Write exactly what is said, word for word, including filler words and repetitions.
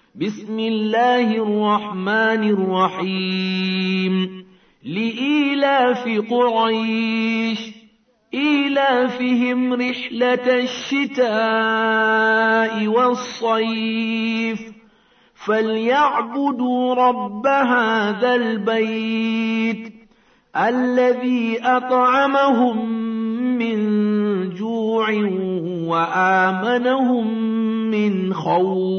بسم الله الرحمن الرحيم لإيلاف قريش إيلافهم رحلة الشتاء والصيف فليعبدوا رب هذا البيت الذي أطعمهم من جوع وآمنهم من خوف.